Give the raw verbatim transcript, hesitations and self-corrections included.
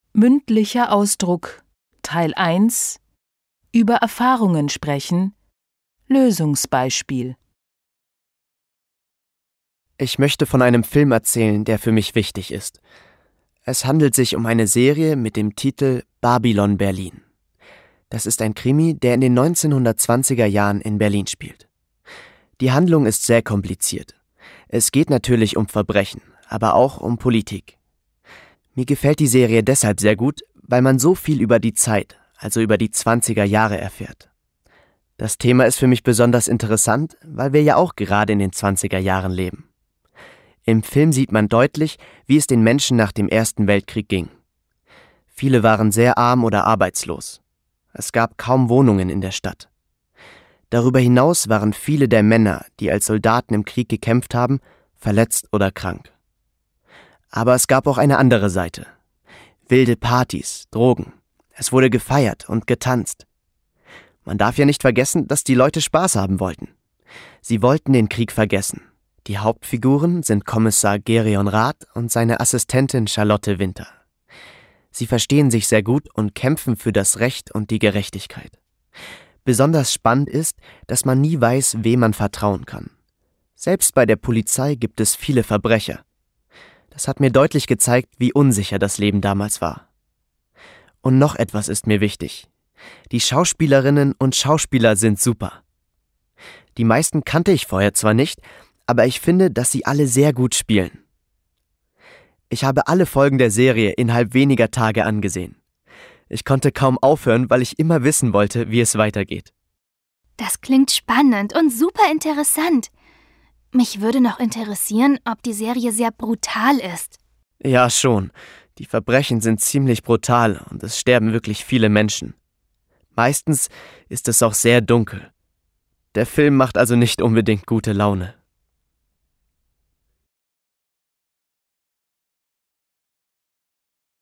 Mündlicher Ausdruck Teil eins Über Erfahrungen sprechen. Lösungsbeispiel. Ich möchte von einem Film erzählen, der für mich wichtig ist. Es handelt sich um eine Serie mit dem Titel Babylon Berlin. Das ist ein Krimi, der in den neunzehnhundertzwanziger Jahren in Berlin spielt. Die Handlung ist sehr kompliziert. Es geht natürlich um Verbrechen, aber auch um Politik. Mir gefällt die Serie deshalb sehr gut, weil man so viel über die Zeit, also über die zwanziger Jahre erfährt. Das Thema ist für mich besonders interessant, weil wir ja auch gerade in den zwanziger Jahren leben. Im Film sieht man deutlich, wie es den Menschen nach dem Ersten Weltkrieg ging. Viele waren sehr arm oder arbeitslos. Es gab kaum Wohnungen in der Stadt. Darüber hinaus waren viele der Männer, die als Soldaten im Krieg gekämpft haben, verletzt oder krank. Aber es gab auch eine andere Seite. Wilde Partys, Drogen. Es wurde gefeiert und getanzt. Man darf ja nicht vergessen, dass die Leute Spaß haben wollten. Sie wollten den Krieg vergessen. Die Hauptfiguren sind Kommissar Gerion Rath und seine Assistentin Charlotte Winter. Sie verstehen sich sehr gut und kämpfen für das Recht und die Gerechtigkeit. Besonders spannend ist, dass man nie weiß, wem man vertrauen kann. Selbst bei der Polizei gibt es viele Verbrecher. Das hat mir deutlich gezeigt, wie unsicher das Leben damals war. Und noch etwas ist mir wichtig. Die Schauspielerinnen und Schauspieler sind super. Die meisten kannte ich vorher zwar nicht, aber ich finde, dass sie alle sehr gut spielen. Ich habe alle Folgen der Serie innerhalb weniger Tage angesehen. Ich konnte kaum aufhören, weil ich immer wissen wollte, wie es weitergeht. Das klingt spannend und super interessant. Mich würde noch interessieren, ob die Serie sehr brutal ist. Ja, schon. Die Verbrechen sind ziemlich brutal und es sterben wirklich viele Menschen. Meistens ist es auch sehr dunkel. Der Film macht also nicht unbedingt gute Laune.